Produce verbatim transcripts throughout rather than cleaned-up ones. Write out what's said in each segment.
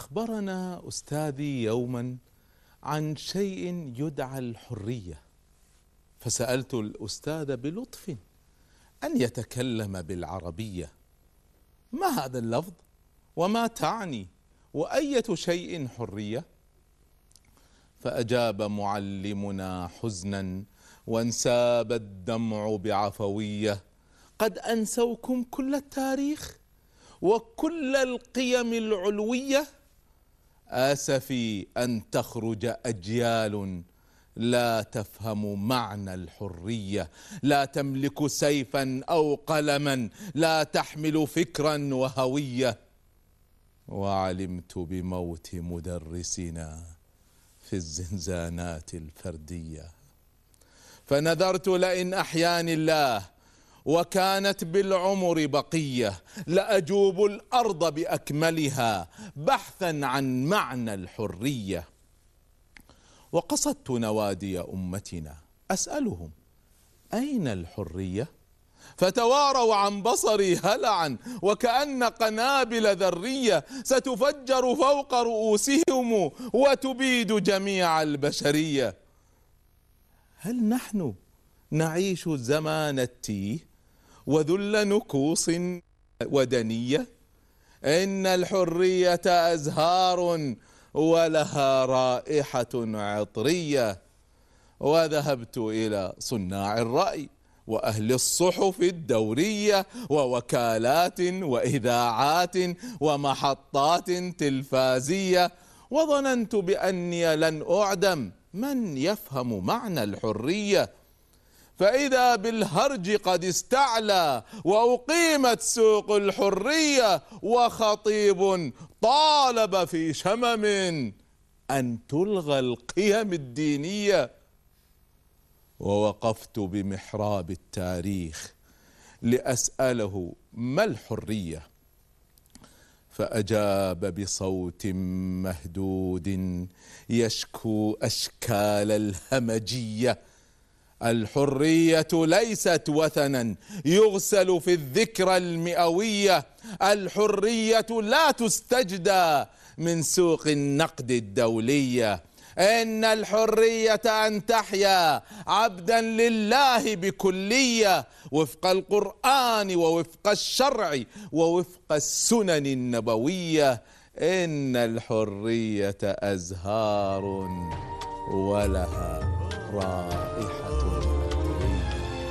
أخبرنا أستاذي يوما عن شيء يدعى الحرية، فسألت الأستاذ بلطف أن يتكلم بالعربية: ما هذا اللفظ؟ وما تعني؟ وأية شيء حرية؟ فأجاب معلمنا حزنا وانساب الدمع بعفوية: قد أنسوكم كل التاريخ وكل القيم العلوية. آسفي أن تخرج أجيال لا تفهم معنى الحرية، لا تملك سيفا أو قلما، لا تحمل فكرا وهوية. وعلمت بموت مدرسنا في الزنزانات الفردية، فنذرت لئن أحياني الله وكانت بالعمر بقية لأجوب الأرض بأكملها بحثا عن معنى الحرية. وقصدت نوادي أمتنا أسألهم: أين الحرية؟ فتواروا عن بصري هلعا وكأن قنابل ذرية ستفجر فوق رؤوسهم وتبيد جميع البشرية. هل نحن نعيش زمان التيه وذل نكوص ودنية؟ إن الحرية أزهار ولها رائحة عطرية. وذهبت إلى صناع الرأي وأهل الصحف الدورية ووكالات وإذاعات ومحطات تلفازية، وظننت بأني لن أعدم من يفهم معنى الحرية، فإذا بالهرج قد استعلى وأقيمت سوق الحرية، وخطيب طالب في شمم أن تلغى القيم الدينية. ووقفت بمحراب التاريخ لأسأله: ما الحرية؟ فأجاب بصوت مهدود يشكو أشكال الهمجية: الحرية ليست وثنا يغسل في الذكرى المئوية، الحرية لا تستجدى من سوق النقد الدولية، إن الحرية أن تحيا عبدا لله بكلية وفق القرآن ووفق الشرع ووفق السنن النبوية. إن الحرية أزهار ولها رائحة عطرية.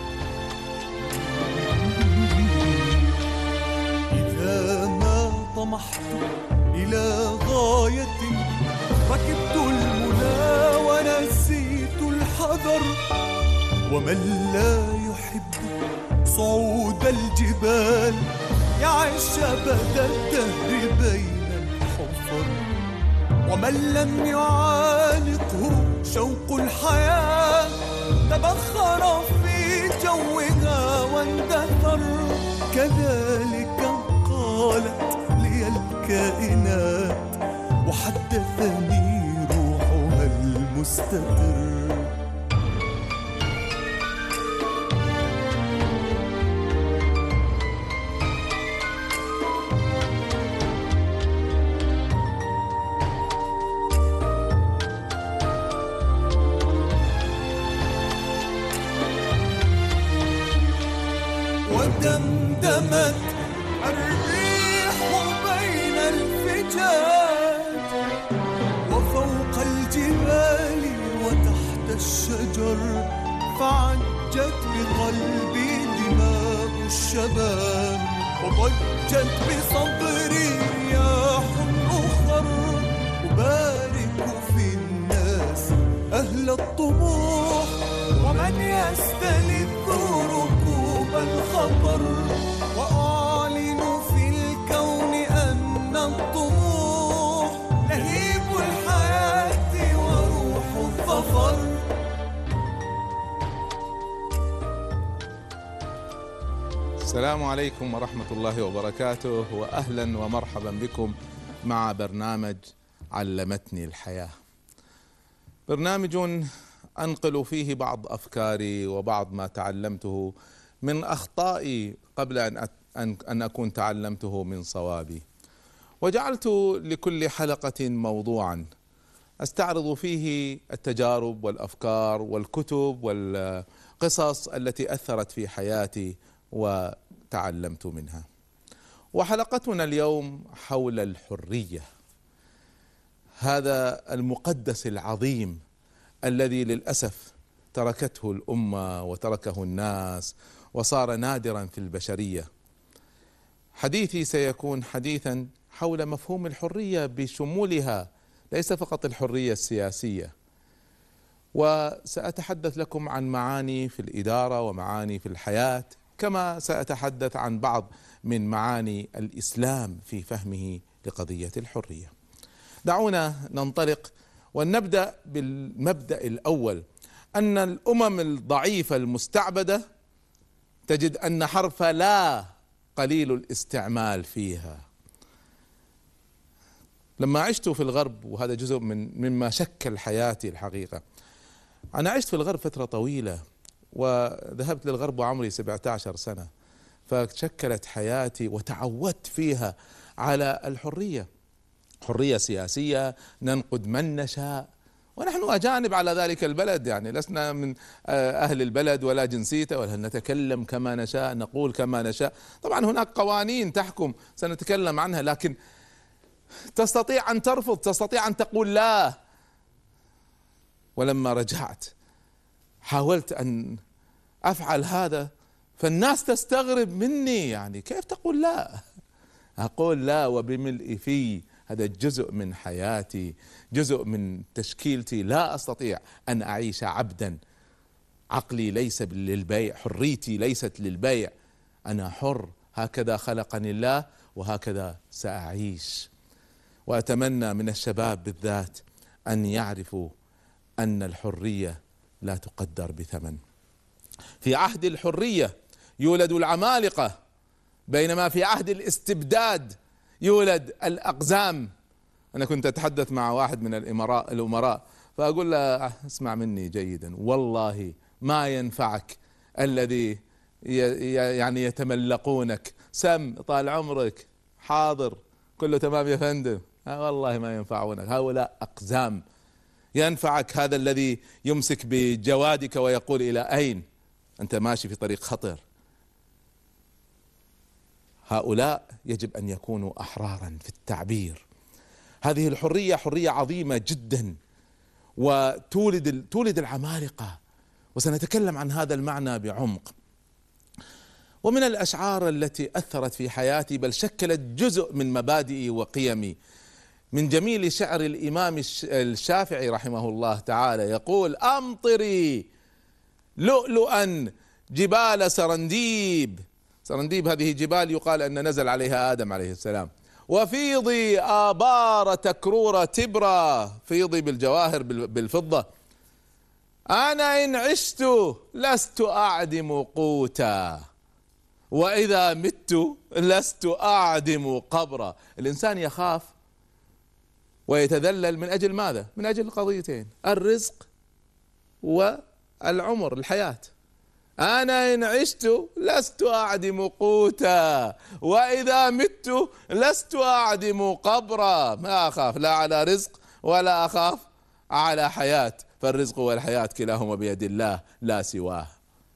إذا ما طمحت إلى غاية ركبت المنى ونسيت الحذر، ومن لا يحب صعود الجبال يعيش أبد الدهر بين الحفر، ومن لم يعانقه شوق الحياة تبخر في جوها واندثر. كذلك قالت لي الكائنات وحدثني روحها المستتر. ودمدمت الريح بين الفجاج وفوق الجبال وتحت الشجر، فعجت بقلبي دماء الشباب وضجت بصدري رياح أخر. أبارك في الناس أهل الطموح ومن يستلذ ركوب الخطر، وأعلن في الكون أن الطموح لهيب الحياة وروح الظفر. السلام عليكم ورحمة الله وبركاته، وأهلا ومرحبا بكم مع برنامج علمتني الحياة، برنامج أنقل فيه بعض أفكاري وبعض ما تعلمته من أخطائي قبل أن أن أكون تعلمته من صوابي. وجعلت لكل حلقة موضوعا استعرض فيه التجارب والأفكار والكتب والقصص التي أثرت في حياتي وتعلمت منها. وحلقتنا اليوم حول الحرية، هذا المقدس العظيم الذي للأسف تركته الأمة وتركه الناس وصار نادرا في البشرية. حديثي سيكون حديثا حول مفهوم الحرية بشمولها، ليس فقط الحرية السياسية، وسأتحدث لكم عن معاني في الإدارة ومعاني في الحياة، كما سأتحدث عن بعض من معاني الإسلام في فهمه لقضية الحرية. دعونا ننطلق ونبدأ بالمبدأ الأول، أن الأمم الضعيفة المستعبدة تجد أن حرف لا قليل الاستعمال فيها. لما عشت في الغرب، وهذا جزء من مما شكل حياتي الحقيقة، أنا عشت في الغرب فترة طويلة وذهبت للغرب وعمري سبعة عشر سنة، فشكلت حياتي وتعودت فيها على الحرية، حرية سياسية، ننقد من نشاء، ونحن أجانب على ذلك البلد، يعني لسنا من أهل البلد ولا جنسيته، ولا نتكلم كما نشاء، نقول كما نشاء. طبعا هناك قوانين تحكم سنتكلم عنها، لكن تستطيع أن ترفض، تستطيع أن تقول لا. ولما رجعت حاولت أن أفعل هذا، فالناس تستغرب مني، يعني كيف تقول لا؟ أقول لا وبملء في، هذا جزء من حياتي، جزء من تشكيلتي. لا أستطيع أن أعيش عبدا، عقلي ليس للبيع، حريتي ليست للبيع، أنا حر، هكذا خلقني الله وهكذا سأعيش. وأتمنى من الشباب بالذات أن يعرفوا أن الحرية لا تقدر بثمن. في عهد الحرية يولد العمالقة، بينما في عهد الاستبداد يولد الأقزام. أنا كنت أتحدث مع واحد من الأمراء الأمراء فأقول له اسمع مني جيدا، والله ما ينفعك الذي يعني يتملقونك، سم طال عمرك، حاضر، كله تمام يا فندم، والله ما ينفعونك، هؤلاء أقزام. ينفعك هذا الذي يمسك بجوادك ويقول إلى أين أنت ماشي في طريق خطر. هؤلاء يجب أن يكونوا أحرارا في التعبير. هذه الحرية حرية عظيمة جدا، وتولد تولد العمالقة، وسنتكلم عن هذا المعنى بعمق. ومن الأشعار التي أثرت في حياتي، بل شكلت جزء من مبادئي وقيمي، من جميل شعر الإمام الشافعي رحمه الله تعالى، يقول: أمطري لؤلؤا جبال سرنديب. سرنديب هذه جبال يقال أن نزل عليها آدم عليه السلام. وفيضي آبار تكرور تبرا، فيضي بالجواهر بالفضة. أنا إن عشت لست أعدم قوتا، وإذا مت لست أعدم قبرا. الإنسان يخاف ويتذلل من أجل ماذا؟ من أجل قضيتين: الرزق والعمر، الحياة. أنا إن عشت لست أعدم قوتا، وإذا مت لست أعدم قبرا. ما أخاف لا على رزق ولا أخاف على حياة، فالرزق والحياة كلاهما بيد الله لا سواه.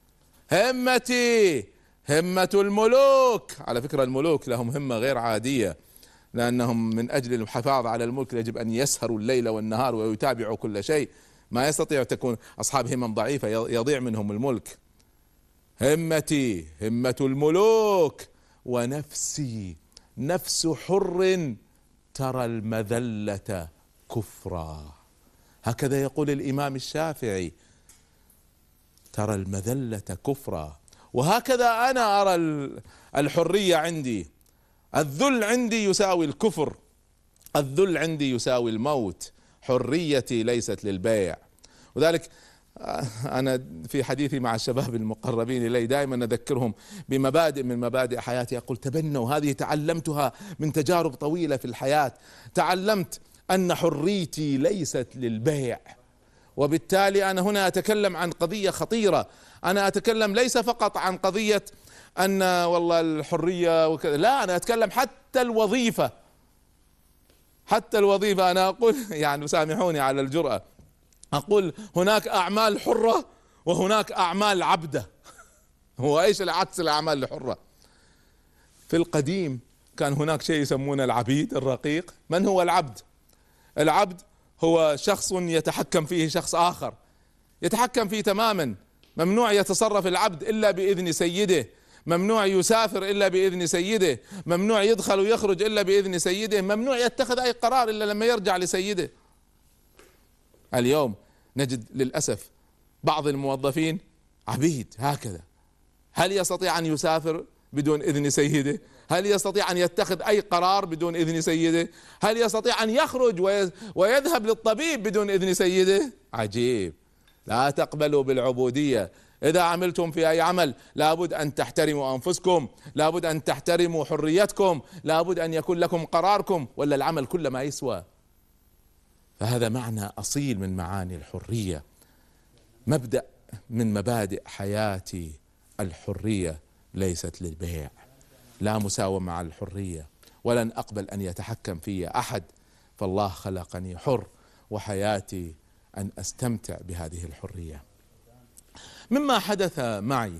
همتي همة الملوك. على فكرة الملوك لهم همة غير عادية، لأنهم من أجل الحفاظ على الملك يجب أن يسهروا الليل والنهار ويتابعوا كل شيء. ما يستطيع تكون أصحاب همم ضعيفة يضيع منهم الملك. همتي همة الملوك، ونفسي نفس حر ترى المذلة كفرا. هكذا يقول الإمام الشافعي: ترى المذلة كفرا. وهكذا أنا أرى الحرية عندي. الذل عندي يساوي الكفر، الذل عندي يساوي الموت. حريتي ليست للبيع. وذلك أنا في حديثي مع الشباب المقربين إلي دائما أذكرهم بمبادئ من مبادئ حياتي. أقول: تبنوا، هذه تعلمتها من تجارب طويلة في الحياة. تعلمت أن حريتي ليست للبيع، وبالتالي أنا هنا أتكلم عن قضية خطيرة. أنا أتكلم ليس فقط عن قضية أن والله الحرية وكذا، لا، أنا أتكلم حتى الوظيفة. حتى الوظيفة أنا أقول يعني سامحوني على الجرأة، أقول هناك أعمال حرة وهناك أعمال عبدة. هو إيش العكس الأعمال الحرة؟ في القديم كان هناك شيء يسمونه العبيد الرقيق. من هو العبد؟ العبد هو شخص يتحكم فيه شخص آخر، يتحكم فيه تماما. ممنوع يتصرف العبد إلا بإذن سيده، ممنوع يسافر إلا بإذن سيده، ممنوع يدخل ويخرج إلا بإذن سيده، ممنوع يتخذ أي قرار إلا لما يرجع لسيده. اليوم نجد للأسف بعض الموظفين عبيد هكذا. هل يستطيع أن يسافر بدون إذن سيده؟ هل يستطيع أن يتخذ أي قرار بدون إذن سيده؟ هل يستطيع أن يخرج ويذهب للطبيب بدون إذن سيده؟ عجيب. لا تقبلوا بالعبودية. إذا عملتم في أي عمل لابد أن تحترموا أنفسكم، لابد أن تحترموا حريتكم، لابد أن يكون لكم قراركم، ولا العمل كله ما يسوى. فهذا معنى أصيل من معاني الحرية، مبدأ من مبادئ حياتي. الحرية ليست للبيع، لا مساومة مع الحرية، ولن أقبل أن يتحكم في أحد، فالله خلقني حر وحياتي أن أستمتع بهذه الحرية. مما حدث معي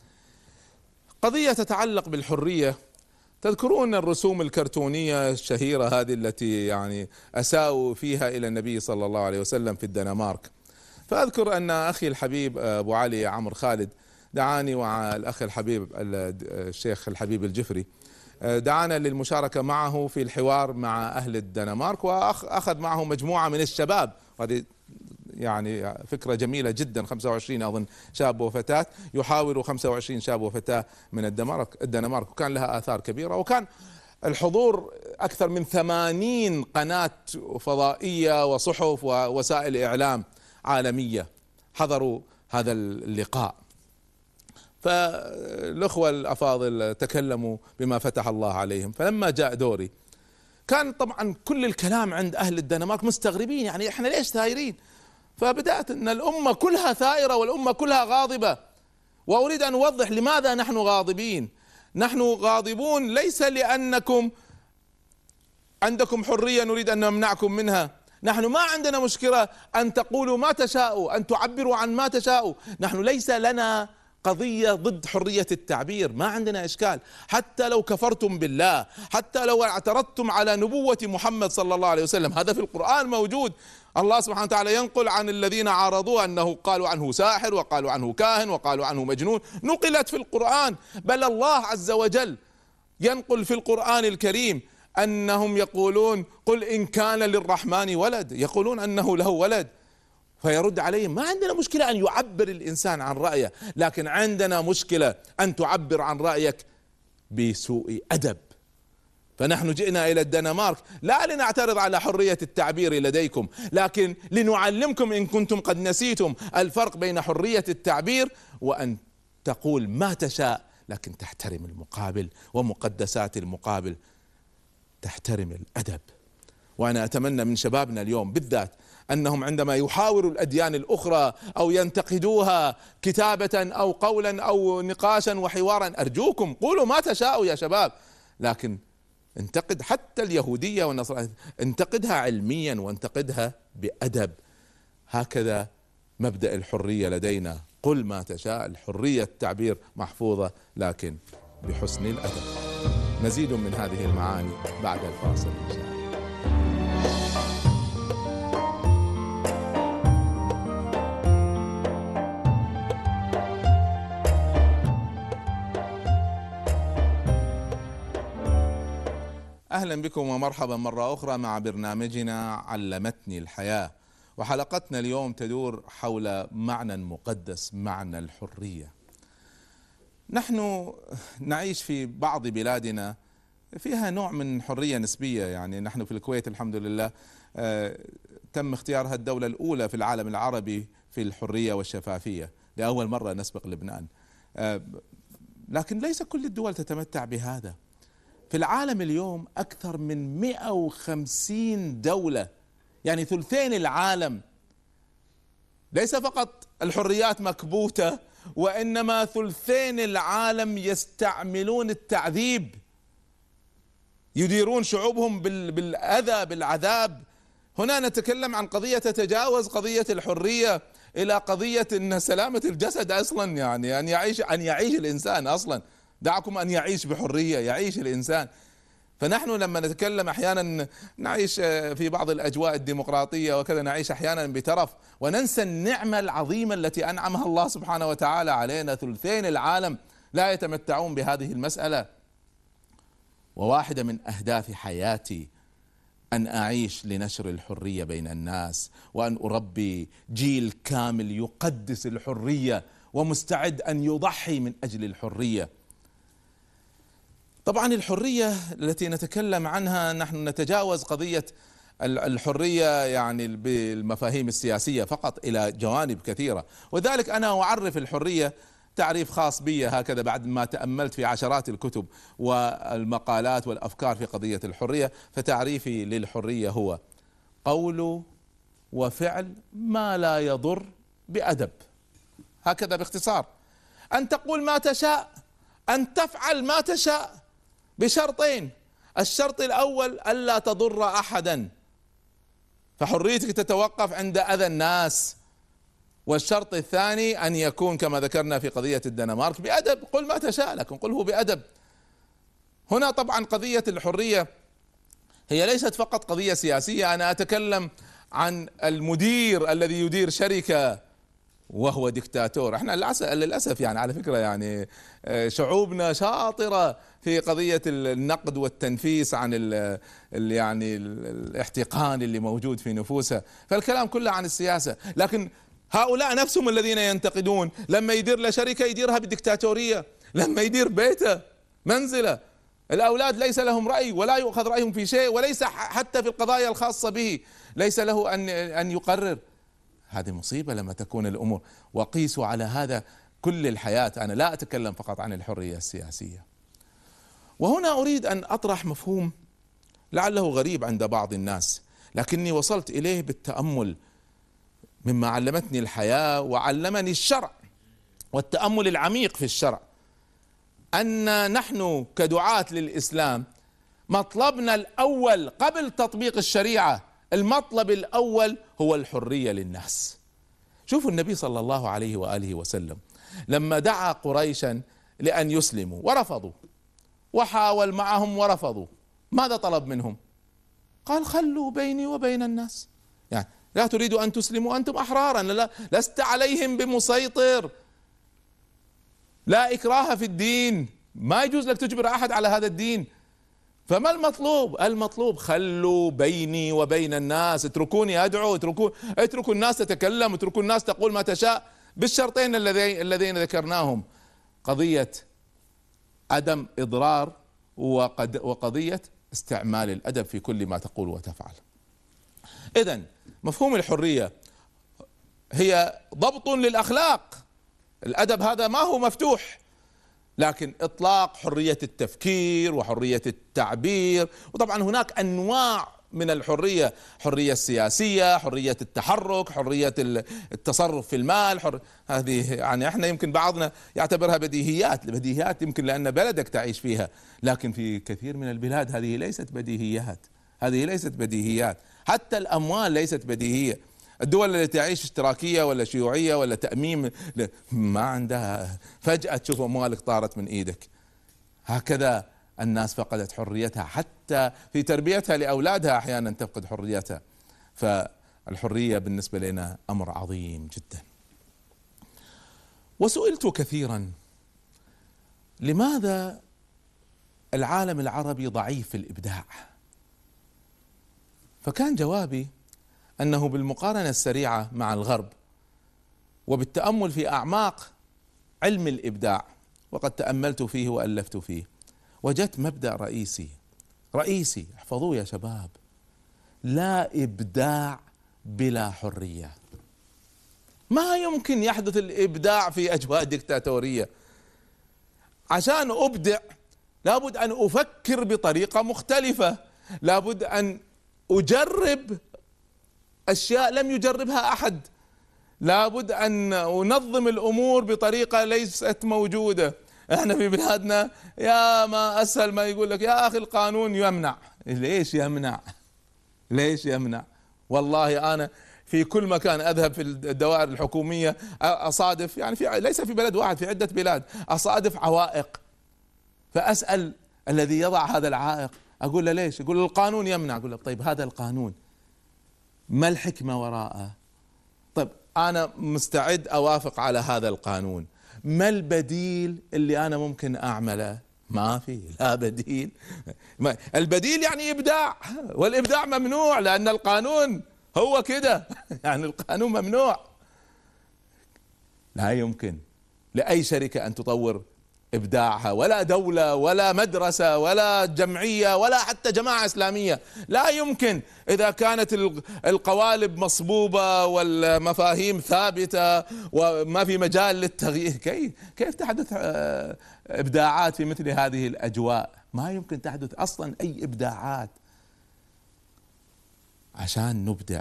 قضية تتعلق بالحرية. تذكرون الرسوم الكرتونية الشهيرة هذه التي يعني أساءوا فيها إلى النبي صلى الله عليه وسلم في الدنمارك. فأذكر أن أخي الحبيب أبو علي عمرو خالد دعاني مع الأخ الحبيب الشيخ الحبيب الجفري، دعانا للمشاركة معه في الحوار مع أهل الدنمارك، وأخذ معه مجموعة من الشباب. هذه يعني فكرة جميلة جدا. خمسة وعشرين أظن شاب وفتاة يحاوروا خمسة وعشرين شاب وفتاة من الدنمارك الدنمارك وكان لها آثار كبيرة، وكان الحضور أكثر من ثمانين قناة فضائية وصحف ووسائل إعلام عالمية حضروا هذا اللقاء. فالأخوة الأفاضل تكلموا بما فتح الله عليهم. فلما جاء دوري كان طبعا كل الكلام عند أهل الدنمارك مستغربين، يعني إحنا ليش ثايرين؟ فبدأت أن الأمة كلها ثائرة والأمة كلها غاضبة، وأريد أن أوضح لماذا نحن غاضبين. نحن غاضبون ليس لأنكم عندكم حرية نريد أن نمنعكم منها، نحن ما عندنا مشكلة أن تقولوا ما تشاءوا، أن تعبروا عن ما تشاءوا، نحن ليس لنا قضية ضد حرية التعبير، ما عندنا إشكال. حتى لو كفرتم بالله، حتى لو اعترضتم على نبوة محمد صلى الله عليه وسلم، هذا في القرآن موجود. الله سبحانه وتعالى ينقل عن الذين عارضوا أنه قالوا عنه ساحر وقالوا عنه كاهن وقالوا عنه مجنون، نقلت في القرآن. بل الله عز وجل ينقل في القرآن الكريم أنهم يقولون قل إن كان للرحمن ولد، يقولون أنه له ولد. فيرد عليهم ما عندنا مشكلة أن يعبر الإنسان عن رأيه، لكن عندنا مشكلة أن تعبر عن رأيك بسوء أدب. فنحن جئنا إلى الدنمارك لا لنعترض على حرية التعبير لديكم، لكن لنعلمكم إن كنتم قد نسيتم الفرق بين حرية التعبير وأن تقول ما تشاء لكن تحترم المقابل ومقدسات المقابل، تحترم الأدب. وأنا أتمنى من شبابنا اليوم بالذات أنهم عندما يحاوروا الأديان الأخرى أو ينتقدوها كتابة أو قولا أو نقاشا وحوارا، أرجوكم قولوا ما تشاءوا يا شباب، لكن انتقد حتى اليهودية والنصرانية، انتقدها علميا وانتقدها بأدب. هكذا مبدأ الحرية لدينا، قل ما تشاء، الحرية التعبير محفوظة لكن بحسن الأدب. مزيد من هذه المعاني بعد الفاصل إن شاء الله. أهلا بكم ومرحبا مرة أخرى مع برنامجنا علمتني الحياة، وحلقتنا اليوم تدور حول معنى مقدس، معنى الحرية. نحن نعيش في بعض بلادنا فيها نوع من حرية نسبية، يعني نحن في الكويت الحمد لله تم اختيارها الدولة الأولى في العالم العربي في الحرية والشفافية، لأول مرة نسبق لبنان. لكن ليس كل الدول تتمتع بهذا. في العالم اليوم أكثر من مئة وخمسين دولة، يعني ثلثين العالم، ليس فقط الحريات مكبوتة، وإنما ثلثين العالم يستعملون التعذيب. يديرون شعوبهم بالأذى بالعذاب. هنا نتكلم عن قضية تتجاوز قضية الحرية إلى قضية أن سلامة الجسد أصلا، يعني أن يعيش أن يعيش الإنسان أصلا، دعكم أن يعيش بحرية، يعيش الإنسان. فنحن لما نتكلم أحيانا نعيش في بعض الأجواء الديمقراطية وكذا، نعيش أحيانا بترف وننسى النعمة العظيمة التي أنعمها الله سبحانه وتعالى علينا. ثلثين العالم لا يتمتعون بهذه المسألة. وواحدة من أهداف حياتي أن أعيش لنشر الحرية بين الناس، وأن أربي جيل كامل يقدس الحرية ومستعد أن يضحي من أجل الحرية. طبعا الحرية التي نتكلم عنها نحن نتجاوز قضية الحرية يعني بالمفاهيم السياسية فقط إلى جوانب كثيرة، وذلك أنا أعرف الحرية تعريف خاص بي هكذا بعد ما تأملت في عشرات الكتب والمقالات والأفكار في قضية الحرية. فتعريفي للحرية هو قول وفعل ما لا يضر بأدب، هكذا باختصار. أن تقول ما تشاء، أن تفعل ما تشاء، بشرطين: الشرط الأول ألا تضر أحدا، فحريتك تتوقف عند أذى الناس. والشرط الثاني أن يكون كما ذكرنا في قضية الدنمارك بأدب، قل ما تشاء لكن قله بأدب. هنا طبعا قضية الحرية هي ليست فقط قضية سياسية، أنا أتكلم عن المدير الذي يدير شركة وهو دكتاتور. احنا للأسف يعني على فكرة يعني شعوبنا شاطرة في قضية النقد والتنفيس عن ال يعني الاحتقان اللي موجود في نفوسها، فالكلام كله عن السياسة. لكن هؤلاء نفسهم الذين ينتقدون لما يدير له شركة يديرها بالدكتاتورية، لما يدير بيته منزله الأولاد ليس لهم رأي ولا يؤخذ رأيهم في شيء، وليس حتى في القضايا الخاصة به ليس له أن أن يقرر. هذه مصيبة لما تكون الأمور. وقيسوا على هذا كل الحياة، أنا لا أتكلم فقط عن الحرية السياسية. وهنا أريد أن أطرح مفهوم لعله غريب عند بعض الناس، لكني وصلت إليه بالتأمل مما علمتني الحياة وعلمني الشرع والتأمل العميق في الشرع، أن نحن كدعاة للإسلام مطلبنا الأول قبل تطبيق الشريعة، المطلب الأول هو الحرية للناس. شوفوا النبي صلى الله عليه وآله وسلم لما دعا قريشا لأن يسلموا ورفضوا، وحاول معهم ورفضوا، ماذا طلب منهم؟ قال خلوا بيني وبين الناس، يعني لا تريدوا أن تسلموا أنتم أحرارا، لا لست عليهم بمسيطر، لا إكراه في الدين، ما يجوز لك تجبر أحد على هذا الدين. فما المطلوب؟ المطلوب خلوا بيني وبين الناس، اتركوني أدعو، اتركوا اتركوا الناس تتكلم، اتركوا الناس تقول ما تشاء، بالشرطين الذين ذكرناهم، قضية عدم إضرار وقضية استعمال الأدب في كل ما تقول وتفعل. إذن مفهوم الحرية هي ضبط للأخلاق، الأدب هذا ما هو مفتوح، لكن إطلاق حرية التفكير وحرية التعبير. وطبعا هناك أنواع من الحرية، حرية السياسية، حرية التحرك، حرية التصرف في المال، حر... هذه يعني احنا يمكن بعضنا يعتبرها بديهيات، بديهيات يمكن لأن بلدك تعيش فيها، لكن في كثير من البلاد هذه ليست بديهيات، هذه ليست بديهيات، حتى الأموال ليست بديهية. الدول التي تعيش اشتراكية ولا شيوعية ولا تأميم ما عندها، فجأة تشوف أموالك طارت من إيدك. هكذا الناس فقدت حريتها، حتى في تربيتها لأولادها أحيانا تفقد حريتها. فالحرية بالنسبة لنا أمر عظيم جدا. وسئلت كثيرا لماذا العالم العربي ضعيف في الإبداع؟ فكان جوابي أنه بالمقارنة السريعة مع الغرب وبالتأمل في أعماق علم الإبداع، وقد تأملت فيه وألفت فيه، وجدت مبدأ رئيسي رئيسي احفظوه يا شباب: لا إبداع بلا حرية. ما يمكن يحدث الإبداع في أجواء ديكتاتورية. عشان أبدع لابد أن أفكر بطريقة مختلفة، لابد أن أجرب أشياء لم يجربها أحد، لابد أن أنظم الأمور بطريقة ليست موجودة، احنا في بلادنا يا ما اسهل ما يقول لك يا اخي القانون يمنع. ليش يمنع؟ ليش يمنع؟ والله انا في كل مكان اذهب في الدوائر الحكوميه اصادف، يعني في ليس في بلد واحد، في عده بلاد اصادف عوائق، فاسال الذي يضع هذا العائق اقول له ليش؟ يقول القانون يمنع. اقول له طيب هذا القانون ما الحكمه وراءه؟ طيب انا مستعد اوافق على هذا القانون، ما البديل اللي انا ممكن اعمله؟ ما في، لا بديل. البديل يعني ابداع، والابداع ممنوع لان القانون هو كده. يعني القانون ممنوع. لا يمكن لاي شركة ان تطور ابداعها، ولا دولة ولا مدرسة ولا جمعية ولا حتى جماعة اسلامية، لا يمكن اذا كانت القوالب مصبوبة والمفاهيم ثابتة وما في مجال للتغيير. كيف كيف تحدث ابداعات في مثل هذه الاجواء؟ ما يمكن تحدث اصلا اي ابداعات. عشان نبدع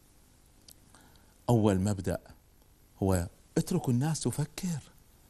اول مبدأ هو اتركوا الناس تفكر.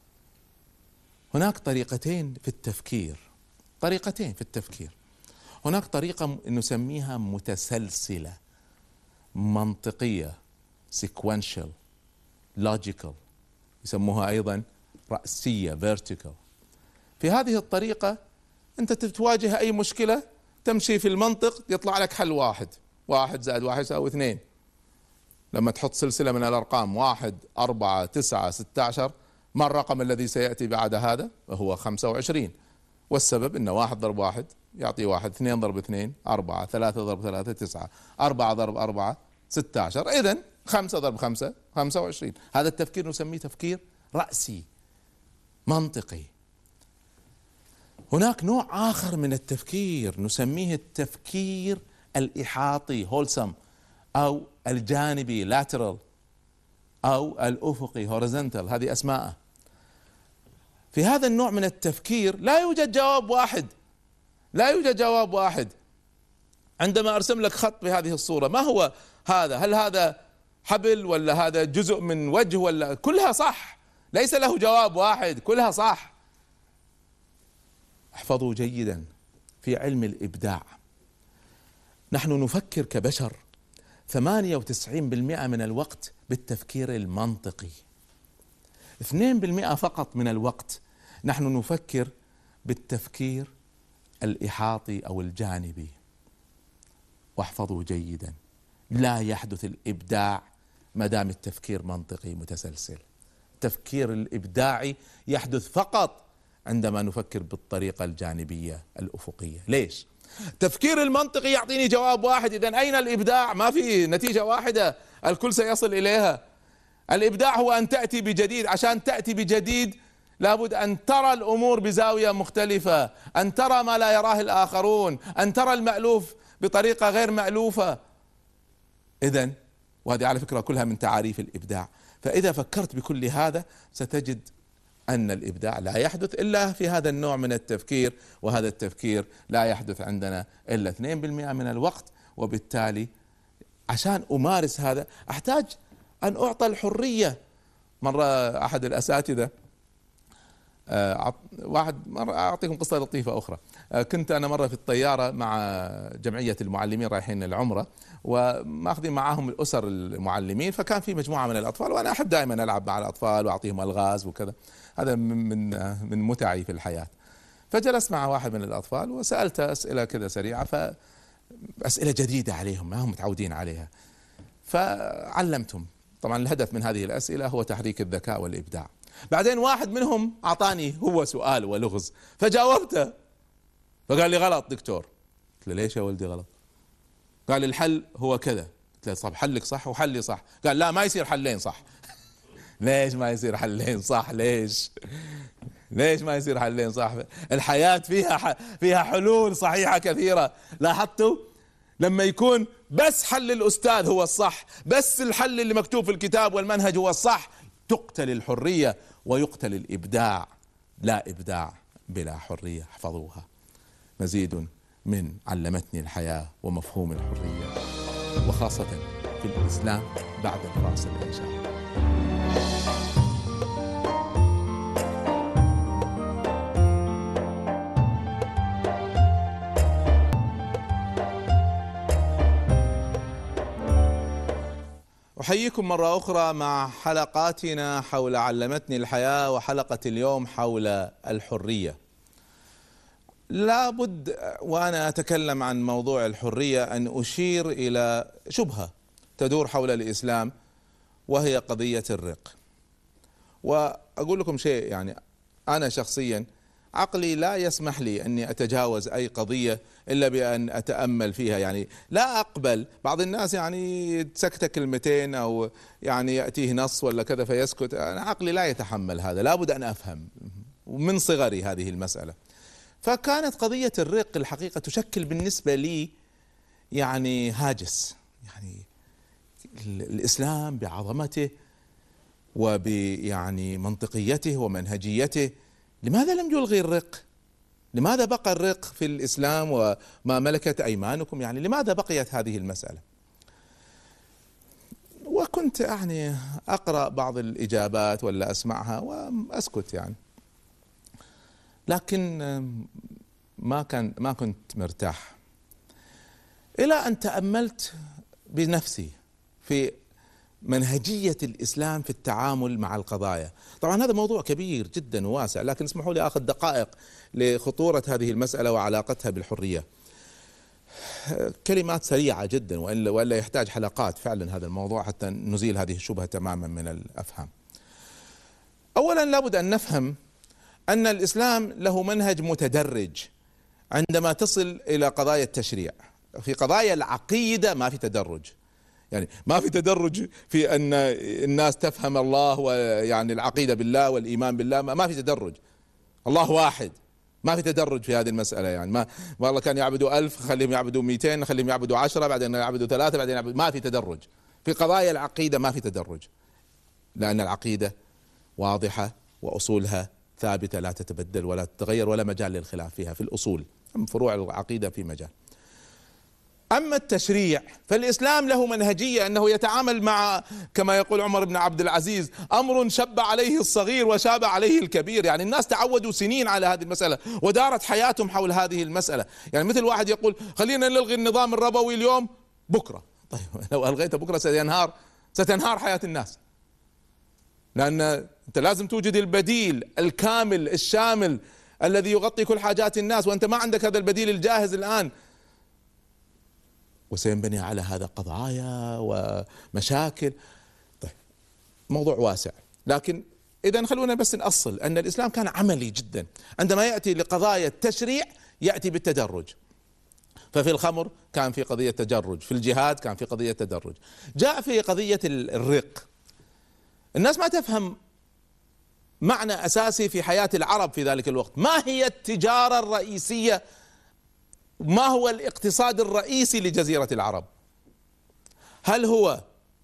هناك طريقتين في التفكير، طريقتين في التفكير. هناك طريقة نسميها متسلسلة منطقية sequential logical، يسموها أيضا رأسية vertical. في هذه الطريقة أنت تواجه أي مشكلة تمشي في المنطق يطلع لك حل واحد، واحد زائد واحد يساوي اثنين. لما تحط سلسلة من الأرقام واحد أربعة تسعة ستة عشر، ما الرقم الذي سيأتي بعد هذا؟ وهو خمسة وعشرين. والسبب أن واحد ضرب واحد يعطي واحد، اثنين ضرب اثنين أربعة، ثلاثة ضرب ثلاثة تسعة، أربعة ضرب أربعة ستة عشر، إذن خمسة ضرب خمسة خمسة وعشرين. هذا التفكير نسميه تفكير رأسي منطقي. هناك نوع آخر من التفكير نسميه التفكير الإحاطي wholesome، أو الجانبي lateral، أو الأفقي horizontal، هذه أسماءه. في هذا النوع من التفكير لا يوجد جواب واحد، لا يوجد جواب واحد. عندما أرسم لك خط بهذه الصورة، ما هو هذا؟ هل هذا حبل ولا هذا جزء من وجه ولا؟ كلها صح، ليس له جواب واحد، كلها صح. احفظوا جيدا، في علم الإبداع نحن نفكر كبشر ثمانية وتسعين بالمئة من الوقت بالتفكير المنطقي، اثنين بالمئة فقط من الوقت نحن نفكر بالتفكير الإحاطي أو الجانبي. واحفظوا جيدا، لا يحدث الإبداع ما دام التفكير منطقي متسلسل. التفكير الإبداعي يحدث فقط عندما نفكر بالطريقة الجانبية الأفقية. ليش؟ التفكير المنطقي يعطيني جواب واحد، إذن أين الإبداع؟ ما في نتيجة واحدة الكل سيصل إليها. الإبداع هو أن تأتي بجديد. عشان تأتي بجديد لابد أن ترى الأمور بزاوية مختلفة، أن ترى ما لا يراه الآخرون، أن ترى المألوف بطريقة غير مألوفة. إذن وهذه على فكرة كلها من تعاريف الإبداع. فإذا فكرت بكل هذا ستجد أن الإبداع لا يحدث إلا في هذا النوع من التفكير، وهذا التفكير لا يحدث عندنا إلا اثنين بالمئة من الوقت. وبالتالي عشان أمارس هذا أحتاج أن أعطى الحرية. مرة أحد الأساتذة آه واحد مرة أعطيكم قصة لطيفة أخرى. آه كنت أنا مرة في الطيارة مع جمعية المعلمين رايحين العمرة، وماخذين معاهم الأسر المعلمين، فكان في مجموعة من الأطفال، وأنا أحب دائما ألعب مع الأطفال وأعطيهم ألغاز وكذا، هذا من من من متعي في الحياة. فجلست مع واحد من الأطفال وسألته أسئلة كذا سريعة، فأسئلة جديدة عليهم ما هم متعودين عليها، فعلمتهم. طبعا الهدف من هذه الأسئلة هو تحريك الذكاء والإبداع. بعدين واحد منهم أعطاني هو سؤال ولغز فجاوبته، فقال لي غلط دكتور. قلت له ليش يا ولدي غلط؟ قال الحل هو كذا. قلت له طب حلك صح وحلي صح. قال لا ما يصير حلين صح. ليش ما يصير حلين صح؟ ليش ليش ما يصير حلين صح؟ الحياة فيها فيها حلول صحيحة كثيرة. لاحظتوا لما يكون بس حل الأستاذ هو الصح، بس الحل اللي مكتوب في الكتاب والمنهج هو الصح، تقتل الحرية ويقتل الإبداع. لا إبداع بلا حرية. احفظوها. مزيد من علمتني الحياة ومفهوم الحرية، وخاصة في الإسلام، بعد الفاصل إن شاء الله. أحييكم مرة أخرى مع حلقاتنا حول علمتني الحياة، وحلقة اليوم حول الحرية. لابد وأنا أتكلم عن موضوع الحرية أن أشير إلى شبهة تدور حول الإسلام، وهي قضية الرق. وأقول لكم شيء، يعني أنا شخصيا عقلي لا يسمح لي أني أتجاوز أي قضية إلا بأن أتأمل فيها. يعني لا أقبل، بعض الناس يعني تسكت كلمتين أو يعني يأتيه نص ولا كذا فيسكت. أنا عقلي لا يتحمل هذا، لابد أن أفهم ومن صغري هذه المسألة. فكانت قضية الرق الحقيقة تشكل بالنسبة لي يعني هاجس. يعني الإسلام بعظمته وبيعني منطقيته ومنهجيته، لماذا لم يلغي الرق؟ لماذا بقى الرق في الإسلام وما ملكت أيمانكم؟ يعني لماذا بقيت هذه المسألة؟ وكنت يعني أقرأ بعض الإجابات ولا أسمعها وأسكت يعني، لكن ما كان ما كنت مرتاح، إلى أن تأملت بنفسي في منهجية الإسلام في التعامل مع القضايا. طبعا هذا موضوع كبير جدا وواسع، لكن اسمحوا لي أخذ دقائق لخطورة هذه المسألة وعلاقتها بالحرية. كلمات سريعة جدا، وإلا, وإلا يحتاج حلقات فعلا هذا الموضوع حتى نزيل هذه الشبهة تماما من الأفهام. أولا لابد أن نفهم أن الإسلام له منهج متدرج عندما تصل إلى قضايا التشريع. في قضايا العقيدة ما في تدرج، يعني ما في تدرج في أن الناس تفهم الله ويعني العقيدة بالله والإيمان بالله، ما في تدرج. الله واحد، ما في تدرج في هذه المسألة. يعني ما والله كان يعبدوا ألف خليهم يعبدوا مئتين، خليهم يعبدوا عشرة، بعدين يعبدوا ثلاثة، بعدين يعبدوا. ما في تدرج في قضايا العقيدة، ما في تدرج، لأن العقيدة واضحة وأصولها ثابتة لا تتبدل ولا تتغير ولا مجال للخلاف فيها في الأصول. فروع العقيدة في مجال. أما التشريع فالإسلام له منهجية أنه يتعامل مع، كما يقول عمر بن عبد العزيز، أمر شب عليه الصغير وشاب عليه الكبير. يعني الناس تعودوا سنين على هذه المسألة ودارت حياتهم حول هذه المسألة. يعني مثل واحد يقول خلينا نلغي النظام الربوي اليوم بكرة. طيب لو ألغيته بكرة ستنهار ستنهار حياة الناس، لأن أنت لازم توجد البديل الكامل الشامل الذي يغطي كل حاجات الناس، وأنت ما عندك هذا البديل الجاهز الآن. وسينبني على هذا قضايا ومشاكل. طيب موضوع واسع، لكن إذا خلونا بس نأصل أن الإسلام كان عملي جدا. عندما يأتي لقضايا التشريع يأتي بالتدرج. ففي الخمر كان في قضية تدرج، في الجهاد كان في قضية تدرج، جاء في قضية الرق. الناس ما تفهم معنى أساسي في حياة العرب في ذلك الوقت. ما هي التجارة الرئيسية؟ ما هو الاقتصاد الرئيسي لجزيرة العرب؟ هل هو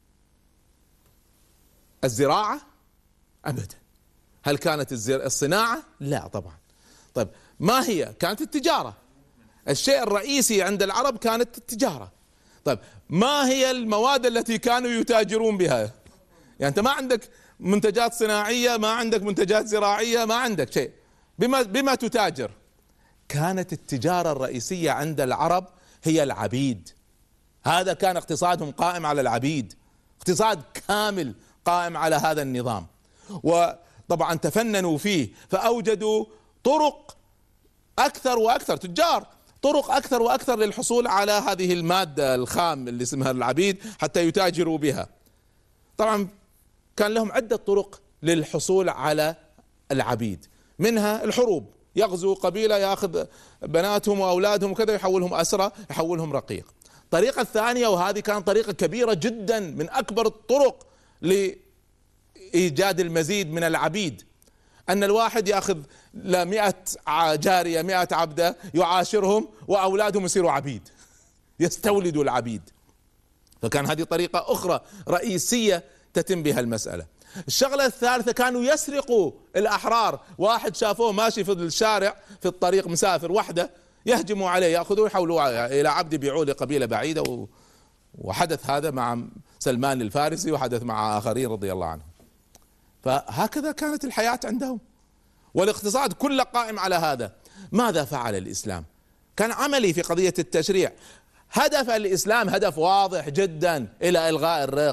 الزراعة؟ أبدا. هل كانت الصناعة؟ لا طبعا. طيب ما هي؟ كانت التجارة. الشيء الرئيسي عند العرب كانت التجارة. طيب ما هي المواد التي كانوا يتاجرون بها؟ يعني أنت ما عندك منتجات صناعية، ما عندك منتجات زراعية، ما عندك شيء. بما, بما تتاجر؟ كانت التجارة الرئيسية عند العرب هي العبيد. هذا كان اقتصادهم قائم على العبيد، اقتصاد كامل قائم على هذا النظام. وطبعا تفننوا فيه فأوجدوا طرق أكثر وأكثر، تجار طرق أكثر وأكثر للحصول على هذه المادة الخام اللي اسمها العبيد حتى يتاجروا بها. طبعا كان لهم عدة طرق للحصول على العبيد، منها الحروب، يغزو قبيلة يأخذ بناتهم وأولادهم وكذا يحولهم أسرى، يحولهم رقيق. الطريقة الثانية، وهذه كانت طريقة كبيرة جدا من أكبر الطرق لإيجاد المزيد من العبيد، أن الواحد يأخذ لمئة جارية مئة عبدة يعاشرهم وأولادهم يصيروا عبيد، يستولدوا العبيد. فكان هذه طريقة أخرى رئيسية تتم بها المسألة. الشغلة الثالثة كانوا يسرقوا الأحرار. واحد شافوه ماشي في الشارع في الطريق مسافر وحده، يهجموا عليه يأخذوه يحولوه إلى عبد يبيعوه لقبيلة بعيدة. وحدث هذا مع سلمان الفارسي وحدث مع آخرين رضي الله عنهم. فهكذا كانت الحياة عندهم، والاقتصاد كله قائم على هذا. ماذا فعل الإسلام؟ كان عملي في قضية التشريع. هدف الإسلام هدف واضح جدا إلى إلغاء الرق.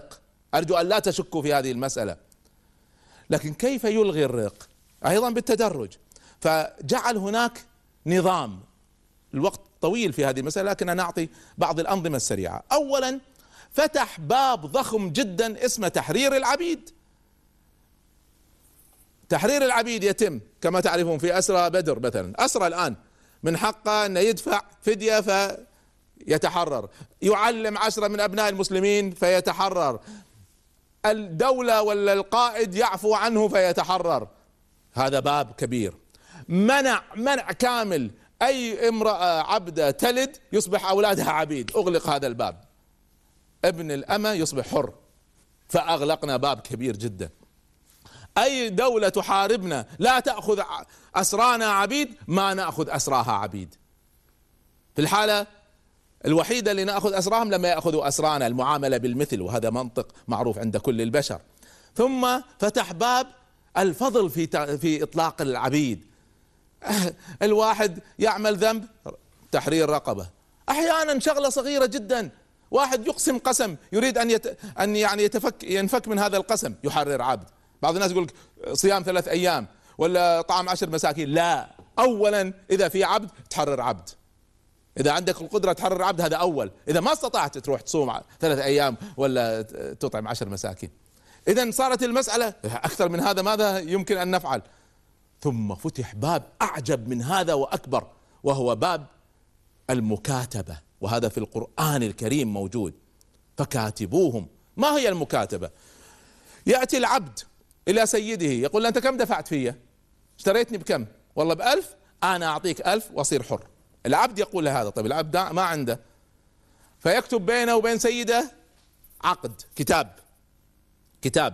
أرجو أن لا تشكوا في هذه المسألة. لكن كيف يلغي الرق؟ أيضا بالتدرج. فجعل هناك نظام. الوقت طويل في هذه المسألة لكن أنا أعطي بعض الأنظمة السريعة. أولا فتح باب ضخم جدا اسمه تحرير العبيد. تحرير العبيد يتم كما تعرفون في أسرى بدر مثلا. أسرى الآن من حقه أن يدفع فدية فيتحرر، يعلم عشرة من أبناء المسلمين فيتحرر، الدولة ولا القائد يعفو عنه فيتحرر. هذا باب كبير. منع منع كامل أي امرأة عبدة تلد يصبح أولادها عبيد، أغلق هذا الباب. ابن الأمة يصبح حر، فأغلقنا باب كبير جدا. أي دولة تحاربنا لا تأخذ أسرانا عبيد، ما نأخذ أسراها عبيد. في الحالة الوحيدة اللي نأخذ أسراهم لما يأخذوا أسرانا، المعاملة بالمثل، وهذا منطق معروف عند كل البشر. ثم فتح باب الفضل في في إطلاق العبيد. الواحد يعمل ذنب تحرير رقبة. أحيانا شغلة صغيرة جدا، واحد يقسم قسم يريد أن يت... أن يعني يتفك ينفك من هذا القسم، يحرر عبد. بعض الناس يقول صيام ثلاث أيام ولا طعام عشر مساكين. لا، أولا إذا في عبد تحرر عبد، إذا عندك القدرة تحرر عبد، هذا أول. إذا ما استطعت تروح تصوم ثلاث أيام ولا تطعم عشر مساكين. إذا صارت المسألة أكثر من هذا ماذا يمكن أن نفعل؟ ثم فتح باب أعجب من هذا وأكبر، وهو باب المكاتبة، وهذا في القرآن الكريم موجود. فكاتبوهم. ما هي المكاتبة؟ يأتي العبد إلى سيده يقول له أنت كم دفعت فيا؟ اشتريتني بكم؟ والله بألف، أنا أعطيك ألف وأصير حر. العبد يقول له هذا. طيب العبد ما عنده، فيكتب بينه وبين سيده عقد، كتاب كتاب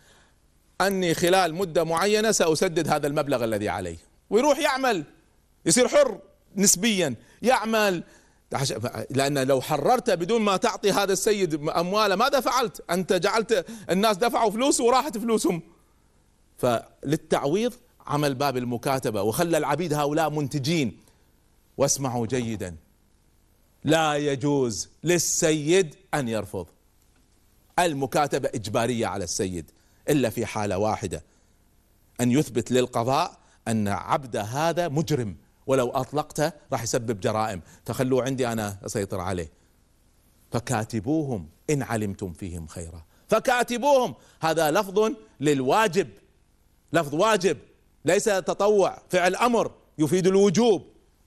أني خلال مدة معينة سأسدد هذا المبلغ الذي علي، ويروح يعمل، يصير حر نسبيا، يعمل. لأن لو حررت بدون ما تعطي هذا السيد أمواله ماذا فعلت؟ أنت جعلت الناس دفعوا فلوس وراحت فلوسهم. فللتعويض عمل باب المكاتبة وخلى العبيد هؤلاء منتجين. واسمعوا جيدا، لا يجوز للسيد أن يرفض. المكاتبة إجبارية على السيد إلا في حالة واحدة، أن يثبت للقضاء أن عبد هذا مجرم، ولو أطلقته راح يسبب جرائم، فخلوه عندي أنا أسيطر عليه. فكاتبوهم إن علمتم فيهم خيرا. فكاتبوهم هذا لفظ للواجب، لفظ واجب ليس تطوع، فعل أمر يفيد الوجوب.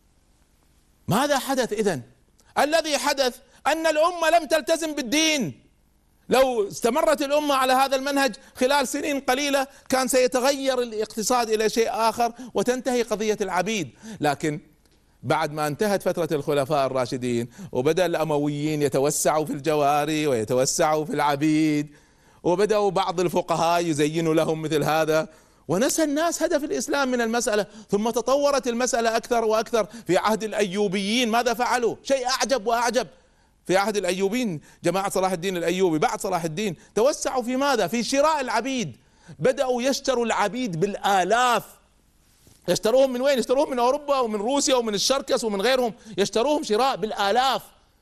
ماذا حدث إذن؟ الذي حدث أن الأمة لم تلتزم بالدين. لو استمرت الأمة على هذا المنهج خلال سنين قليلة كان سيتغير الاقتصاد إلى شيء آخر وتنتهي قضية العبيد. لكن بعد ما انتهت فترة الخلفاء الراشدين وبدأ الأمويين يتوسعوا في الجواري ويتوسعوا في العبيد، وبدأوا بعض الفقهاء يزينوا لهم مثل هذا، ونسى الناس هدف الإسلام من المسألة. ثم تطورت المسألة أكثر وأكثر. في عهد الأيوبيين ماذا فعلوا؟ شيء أعجب وأعجب. في عهد الأيوبيين جماعة صلاح الدين الأيوبي بعد صلاح الدين توسعوا في ماذا؟ في شراء العبيد. بدأوا يشتروا العبيد بالآلاف. يشتروهم من وين؟ يشتروهم من أوروبا ومن روسيا ومن الشركس ومن غيرهم، يشتروهم شراء بالآلاف.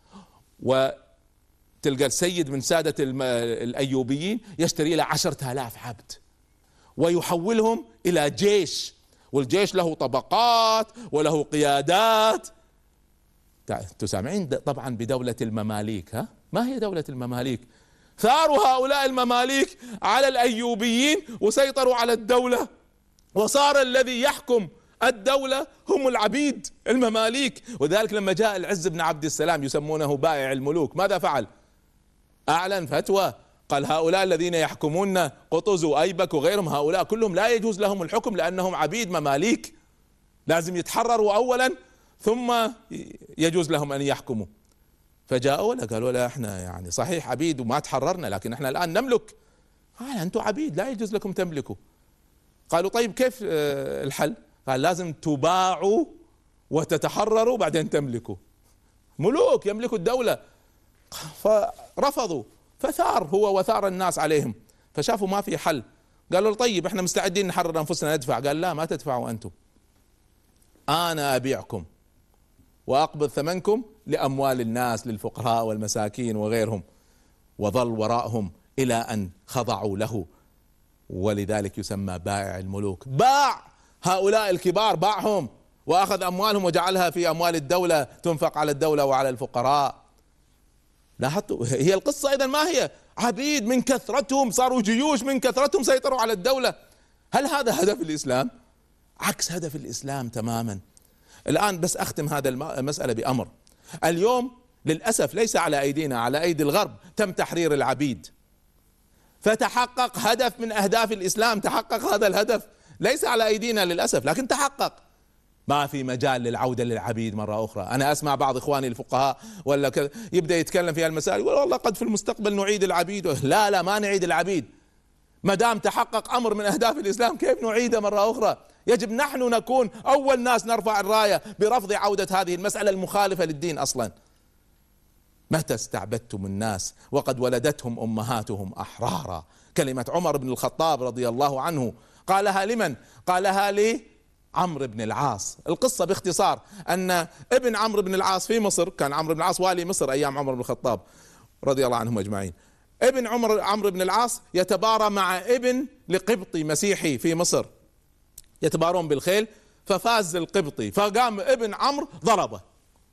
وتلقى السيد من سادة الأيوبيين يشتري له عشرة آلاف عبد ويحولهم إلى جيش، والجيش له طبقات وله قيادات. تسامعين طبعا بدولة المماليك. ها؟ ما هي دولة المماليك؟ ثاروا هؤلاء المماليك على الأيوبيين وسيطروا على الدولة، وصار الذي يحكم الدولة هم العبيد المماليك. وذلك لما جاء العز بن عبد السلام يسمونه بائع الملوك، ماذا فعل؟ أعلن فتوى قال هؤلاء الذين يحكمون قطز وأيبك وغيرهم، هؤلاء كلهم لا يجوز لهم الحكم لأنهم عبيد مماليك، لازم يتحرروا أولا ثم يجوز لهم أن يحكموا. فجاءوا له قالوا لا احنا يعني صحيح عبيد وما تحررنا، لكن احنا الآن نملك. قال أنتم عبيد لا يجوز لكم تملكوا. قالوا طيب كيف الحل؟ قال لازم تباعوا وتتحرروا بعدين تملكوا. ملوك يملكوا الدولة. فرفضوا، فثار هو وثار الناس عليهم، فشافوا ما في حل. قالوا طيب احنا مستعدين نحرر أنفسنا ندفع. قال لا، ما تدفعوا أنتم، أنا أبيعكم وأقبض ثمنكم لأموال الناس للفقراء والمساكين وغيرهم. وظل وراءهم إلى أن خضعوا له، ولذلك يسمى بائع الملوك. باع هؤلاء الكبار، باعهم وأخذ أموالهم وجعلها في أموال الدولة تنفق على الدولة وعلى الفقراء. لاحظتوا هي القصة إذن ما هي؟ عبيد من كثرتهم صاروا جيوش، من كثرتهم سيطروا على الدولة. هل هذا هدف الإسلام؟ عكس هدف الإسلام تماما. الآن بس أختم هذا المسألة بأمر. اليوم للأسف ليس على أيدينا، على أيدي الغرب تم تحرير العبيد، فتحقق هدف من أهداف الإسلام، تحقق هذا الهدف، ليس على أيدينا للأسف لكن تحقق. ما في مجال للعودة للعبيد مرة أخرى. أنا أسمع بعض إخواني الفقهاء ولا كذا يبدأ يتكلم في هالمسائل يقول والله قد في المستقبل نعيد العبيد. لا لا ما نعيد العبيد ما دام تحقق أمر من أهداف الإسلام، كيف نعيده مرة أخرى؟ يجب نحن نكون أول ناس نرفع الراية برفض عودة هذه المسألة المخالفة للدين أصلا. متى استعبدتم الناس وقد ولدتهم أمهاتهم أحرارا. كلمة عمر بن الخطاب رضي الله عنه قالها لمن؟ قالها لي عمرو بن العاص. القصة باختصار أن ابن عمرو بن العاص في مصر، كان عمرو بن العاص والي مصر أيام عمر بن الخطاب رضي الله عنهم أجمعين. ابن عمر عمرو بن العاص يتبارى مع ابن لقبطي مسيحي في مصر، يتبارون بالخيل، ففاز القبطي، فقام ابن عمرو ضربه،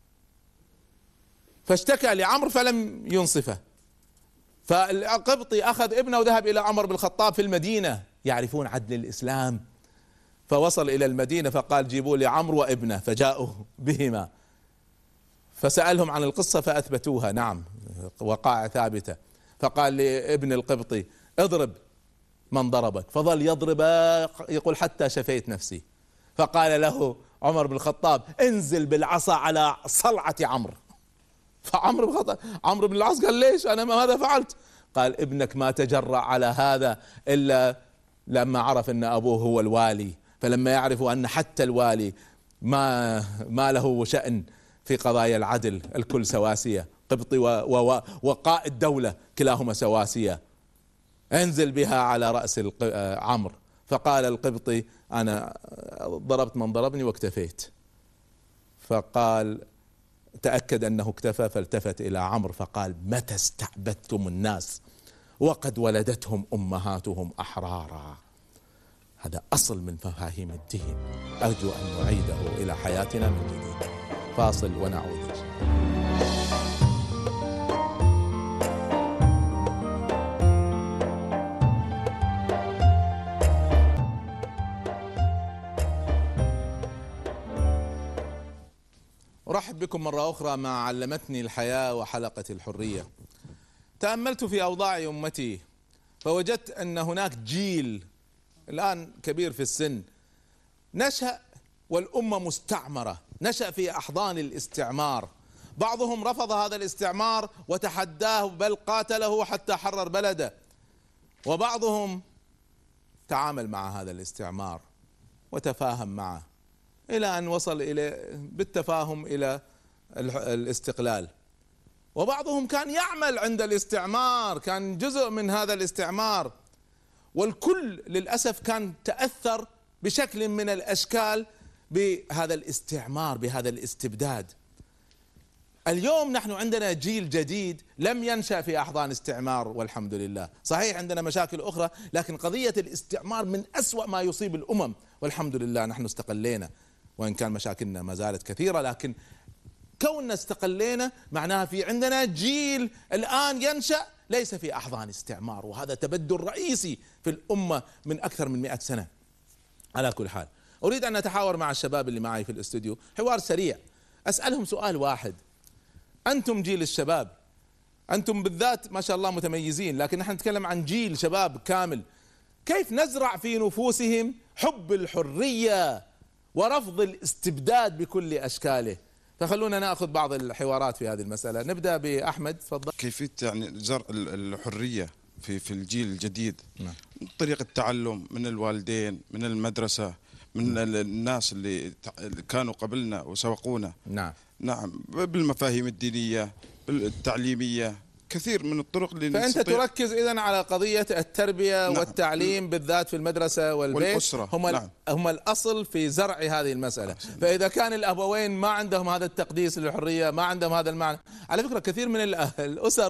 فاشتكى لعمرو فلم ينصفه، فالقبطي أخذ ابنه وذهب إلى عمر بن الخطاب في المدينة، يعرفون عدل الإسلام، فوصل إلى المدينة فقال جيبوا لي عمرو وابنه، فجاءوا بهما فسألهم عن القصة فأثبتوها، نعم وقائع ثابتة. فقال لابن القبطي اضرب من ضربك، فظل يضرب يقول حتى شفيت نفسي. فقال له عمر بن الخطاب انزل بالعصا على صلعة عمرو. فعمرو بن الخطاب عمرو بن العاص قال ليش أنا ماذا فعلت؟ قال ابنك ما تجرأ على هذا إلا لما عرف أن أبوه هو الوالي، فلما يعرفوا أن حتى الوالي ما ما له شأن في قضايا العدل، الكل سواسية، قبطي وقائد دولة كلاهما سواسية، انزل بها على رأس عمرو. فقال القبطي أنا ضربت من ضربني واكتفيت. فقال تأكد أنه اكتفى، فالتفت إلى عمرو فقال متى استعبدتم الناس وقد ولدتهم أمهاتهم أحرارا. هذا أصل من مفاهيم الدين، أرجو أن نعيده إلى حياتنا من جديد. فاصل ونعود. أرحب بكم مرة أخرى مع علمتني الحياة وحلقة الحرية. تأملت في أوضاع أمتي فوجدت أن هناك جيل الآن كبير في السن نشأ والأمة مستعمرة، نشأ في أحضان الاستعمار، بعضهم رفض هذا الاستعمار وتحداه بل قاتله حتى حرر بلده، وبعضهم تعامل مع هذا الاستعمار وتفاهم معه إلى أن وصل إلى بالتفاهم إلى الاستقلال، وبعضهم كان يعمل عند الاستعمار، كان جزء من هذا الاستعمار، والكل للأسف كان تأثر بشكل من الأشكال بهذا الاستعمار، بهذا الاستبداد. اليوم نحن عندنا جيل جديد لم ينشأ في أحضان استعمار والحمد لله، صحيح عندنا مشاكل أخرى لكن قضية الاستعمار من أسوأ ما يصيب الأمم، والحمد لله نحن استقلينا، وإن كان مشاكلنا ما زالت كثيرة، لكن كوننا استقلينا معناها في عندنا جيل الآن ينشأ ليس في أحضان استعمار، وهذا تبدل رئيسي في الأمة من أكثر من مئة سنة. على كل حال أريد أن أتحاور مع الشباب اللي معي في الاستوديو حوار سريع، أسألهم سؤال واحد. أنتم جيل الشباب، أنتم بالذات ما شاء الله متميزين، لكن نحن نتكلم عن جيل شباب كامل، كيف نزرع في نفوسهم حب الحرية ورفض الاستبداد بكل أشكاله؟ فخلونا نأخذ بعض الحوارات في هذه المسألة. نبدأ بأحمد، تفضل. كيفية يعني زرع الحرية في في الجيل الجديد؟ نعم. طريقة التعلم من الوالدين، من المدرسة، من نعم. الناس اللي كانوا قبلنا وسبقونا. نعم نعم، بالمفاهيم الدينية، بالتعليمية، كثير من الطرق اللي فأنت تركز إذن على قضية التربية نعم. والتعليم بالذات في المدرسة والبيت والأسرة هم, نعم. هم الأصل في زرع هذه المسألة. نعم. فإذا كان الأبوين ما عندهم هذا التقديس للحرية، ما عندهم هذا المعنى، على فكرة كثير من الأسر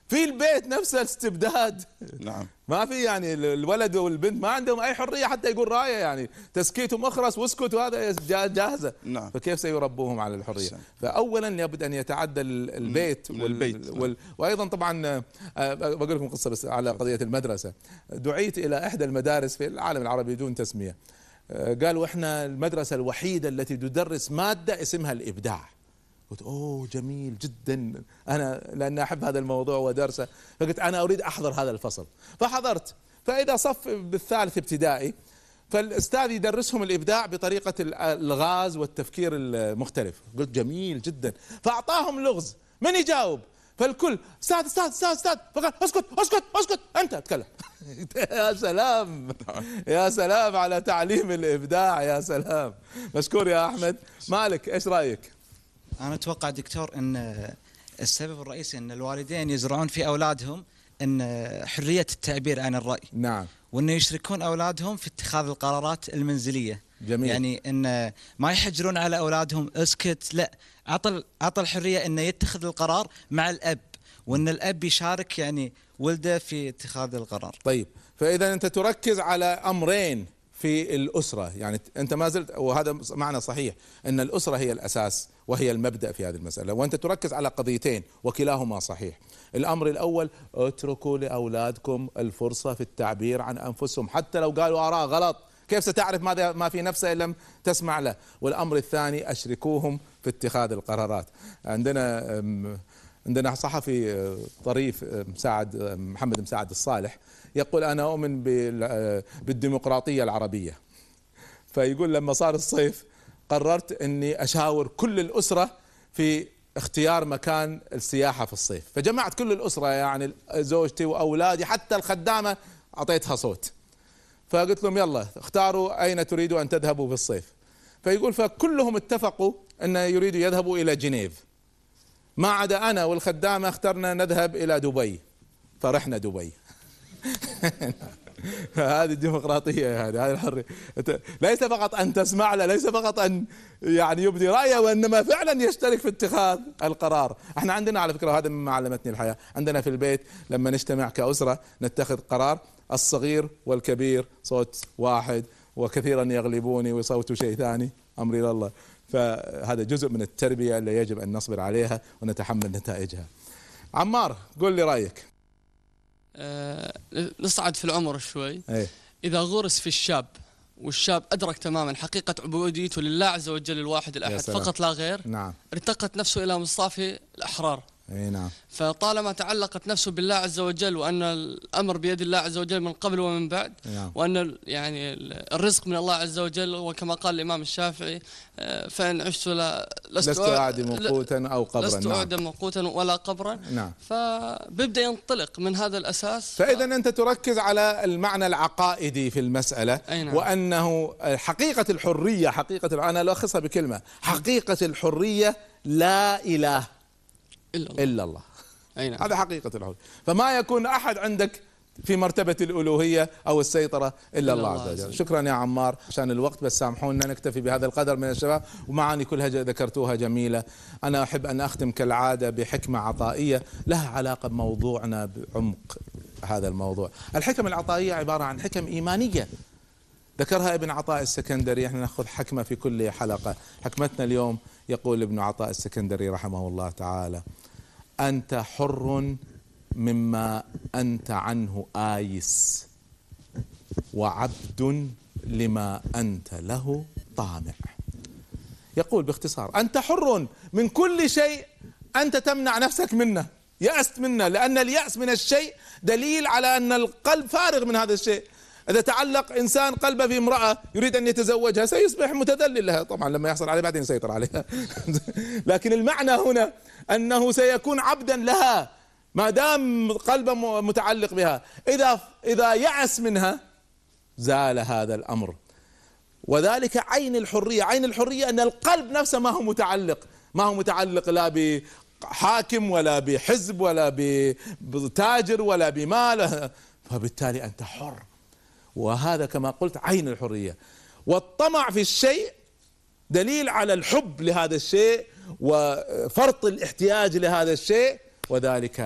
في البيت نفسه استبداد. نعم. ما في يعني الولد والبنت ما عندهم اي حريه حتى يقول رايه، يعني تسكيتهم اخرس واسكت وهذا جاهزه. نعم. فكيف سيربوهم على الحريه؟ حسن. فاولا لابد ان يتعدى البيت من وال... البيت. وال... وايضا طبعا بقول لكم قصه بس على قضيه المدرسه. دعيت الى احدى المدارس في العالم العربي دون تسميه، قالوا احنا المدرسه الوحيده التي تدرس ماده اسمها الابداع. قلت اوه جميل جدا، انا لان احب هذا الموضوع ودرسه، فقلت انا اريد احضر هذا الفصل، فحضرت. فاذا صف بالثالث ابتدائي، فالاستاذ يدرسهم الابداع بطريقه الغاز والتفكير المختلف. قلت جميل جدا، فاعطاهم لغز، من يجاوب؟ فالكل استاذ استاذ استاذ استاذ، فقال اسكت اسكت اسكت انت اتكلم. يا سلام يا سلام على تعليم الابداع، يا سلام. مشكور يا احمد. مالك ايش رايك؟ أنا أتوقع دكتور أن السبب الرئيسي أن الوالدين يزرعون في أولادهم أن حرية التعبير عن الرأي. نعم. وأن يشركون أولادهم في اتخاذ القرارات المنزلية. جميل. يعني أن ما يحجرون على أولادهم اسكت، لا، أعطى أعطى الحرية أن يتخذ القرار مع الأب، وأن الأب يشارك يعني ولده في اتخاذ القرار. طيب، فإذا أنت تركز على أمرين في الأسرة، يعني أنت ما زلت، وهذا معنى صحيح، أن الأسرة هي الأساس وهي المبدأ في هذه المسألة، وأنت تركز على قضيتين وكلاهما صحيح. الأمر الأول، اتركوا لأولادكم الفرصة في التعبير عن أنفسهم، حتى لو قالوا آراء غلط، كيف ستعرف ماذا ما في نفسه إن لم تسمع له؟ والأمر الثاني، أشركوهم في اتخاذ القرارات. عندنا عندنا صحفي طريف مساعد محمد مساعد الصالح يقول أنا أؤمن بالديمقراطية العربية، فيقول لما صار الصيف قررت أني أشاور كل الأسرة في اختيار مكان السياحة في الصيف، فجمعت كل الأسرة، يعني زوجتي وأولادي حتى الخدامة أعطيتها صوت، فقلت لهم يلا اختاروا أين تريدوا أن تذهبوا في الصيف. فيقول فكلهم اتفقوا أن يريدوا يذهبوا إلى جنيف، ما عدا أنا والخدامة اخترنا نذهب إلى دبي، فرحنا دبي. هذه الديمقراطية، هذه هذه الحرية، ليس فقط أن تسمع له، ليس فقط أن يعني يبدي رأيه، وإنما فعلا يشترك في اتخاذ القرار. احنا عندنا على فكرة، هذا مما علمتني الحياة، عندنا في البيت لما نجتمع كأسرة نتخذ قرار، الصغير والكبير صوت واحد، وكثيرا يغلبوني وصوت شيء ثاني، أمري إلى الله. فهذا جزء من التربية اللي يجب أن نصبر عليها ونتحمل نتائجها. عمار، قل لي رأيك. أه نصعد في العمر شوي. أيه؟ إذا غرس في الشاب والشاب أدرك تماما حقيقة عبوديته لله عز وجل الواحد الأحد فقط لا غير، نعم، ارتقت نفسه إلى مصافي الأحرار. اي نعم. فطالما تعلقت نفسه بالله عز وجل، وأن الأمر بيد الله عز وجل من قبل ومن بعد، نعم. وأن يعني الرزق من الله عز وجل، وكما قال الإمام الشافعي فإن عشت لست, لست أعدم قوتا أو قبرا، لست أعدم قوتا ولا قبرا، نعم. فبيبدأ ينطلق من هذا الأساس. فإذا ف... أنت تركز على المعنى العقائدي في المسألة، نعم. وأنه حقيقة الحرية، حقيقة، أنا ألخصها بكلمة، حقيقة الحرية لا إله إلا الله, إلا الله. نعم. هذا حقيقة الحرية، فما يكون أحد عندك في مرتبة الألوهية أو السيطرة إلا الله عز وجل. شكرا يا عمار، عشان الوقت بس سامحونا نكتفي بهذا القدر من الشباب، ومعاني كلها ذكرتوها جميلة. أنا أحب أن أختم كالعادة بحكمة عطائية لها علاقة بموضوعنا بعمق هذا الموضوع. الحكم العطائية عبارة عن حكم إيمانية ذكرها ابن عطاء السكندري، احنا نأخذ حكمة في كل حلقة. حكمتنا اليوم يقول ابن عطاء السكندري رحمه الله تعالى: أنت حر مما أنت عنه آيس، وعبد لما أنت له طامع. يقول باختصار: أنت حر من كل شيء أنت تمنع نفسك منه، يأست منه، لأن اليأس من الشيء دليل على أن القلب فارغ من هذا الشيء. إذا تعلق إنسان قلبه في امرأة يريد أن يتزوجها سيصبح متذلل لها، طبعا لما يحصل عليه بعدين يسيطر عليها. لكن المعنى هنا أنه سيكون عبدا لها ما دام قلبه متعلق بها. إذا إذا يأس منها زال هذا الأمر، وذلك عين الحرية. عين الحرية أن القلب نفسه ما هو متعلق، ما هو متعلق لا بحاكم ولا بحزب ولا بتاجر ولا بمال، فبالتالي أنت حر. وهذا كما قلت عين الحرية. والطمع في الشيء دليل على الحب لهذا الشيء وفرط الاحتياج لهذا الشيء، وذلك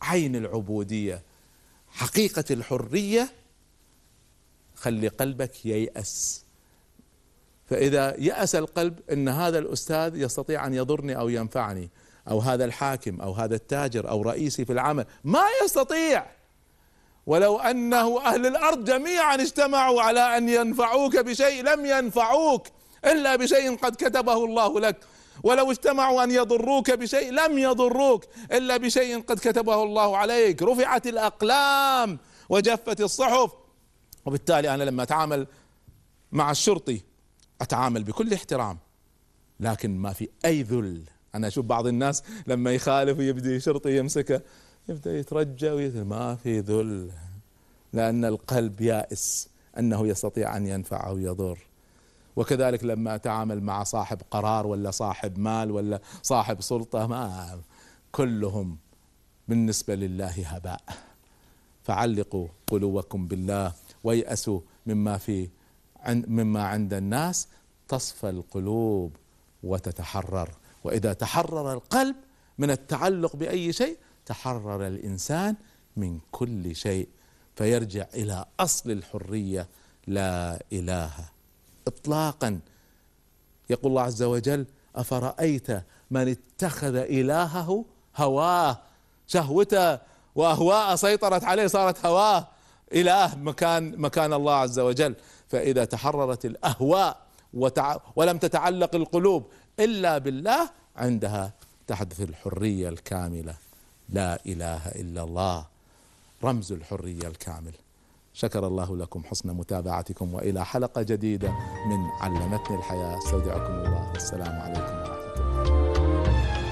عين العبودية، حقيقة الحرية. خلي قلبك ييأس، فإذا يأس القلب أن هذا الأستاذ يستطيع أن يضرني أو ينفعني، أو هذا الحاكم أو هذا التاجر أو رئيسي في العمل، ما يستطيع. ولو أنه أهل الأرض جميعا اجتمعوا على أن ينفعوك بشيء لم ينفعوك إلا بشيء قد كتبه الله لك، ولو اجتمعوا أن يضروك بشيء لم يضروك إلا بشيء قد كتبه الله عليك. رفعت الأقلام وجفت الصحف. وبالتالي أنا لما أتعامل مع الشرطي أتعامل بكل احترام، لكن ما في أي ذل. أنا أشوف بعض الناس لما يخالف ويبدي شرطي يمسكه يبدأ يترجى ويترجى، ما في ذل، لأن القلب يائس أنه يستطيع أن ينفع أو يضر. وكذلك لما أتعامل مع صاحب قرار ولا صاحب مال ولا صاحب سلطة، ما كلهم بالنسبة لله هباء. فعلقوا قلوبكم بالله ويأسوا مما في مما عند الناس، تصفى القلوب وتتحرر. وإذا تحرر القلب من التعلق بأي شيء تحرر الإنسان من كل شيء، فيرجع إلى أصل الحرية لا إله إطلاقا. يقول الله عز وجل: أفرأيت من اتخذ إلهه هواه، شهوته وأهواء سيطرت عليه، صارت هواه إله مكان مكان الله عز وجل. فإذا تحررت الأهواء وتع... ولم تتعلق القلوب إلا بالله، عندها تحدث الحرية الكاملة. لا إله إلا الله رمز الحرية الكامل. شكر الله لكم حسن متابعتكم، وإلى حلقة جديدة من علمتني الحياة. استودعكم الله، السلام عليكم ورحمة الله.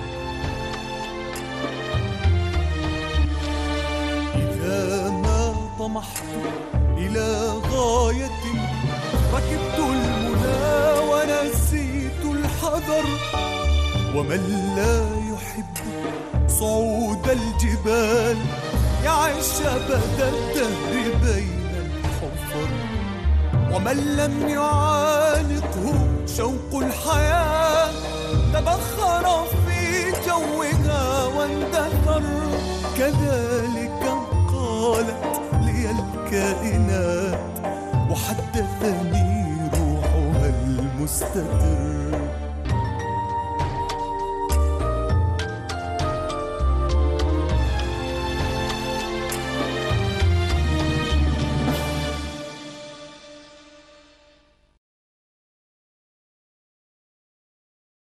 إذا ما طمحت إلى غاية ركبت المنى ونسيت الحذر، ومن لا يحب صعود الجبال يعيش أبد الدهر بين الحفر، ومن لم يعانقه شوق الحياة تبخر في جوها واندثر. كذلك قالت لي الكائنات وحدثني روحها المستتر.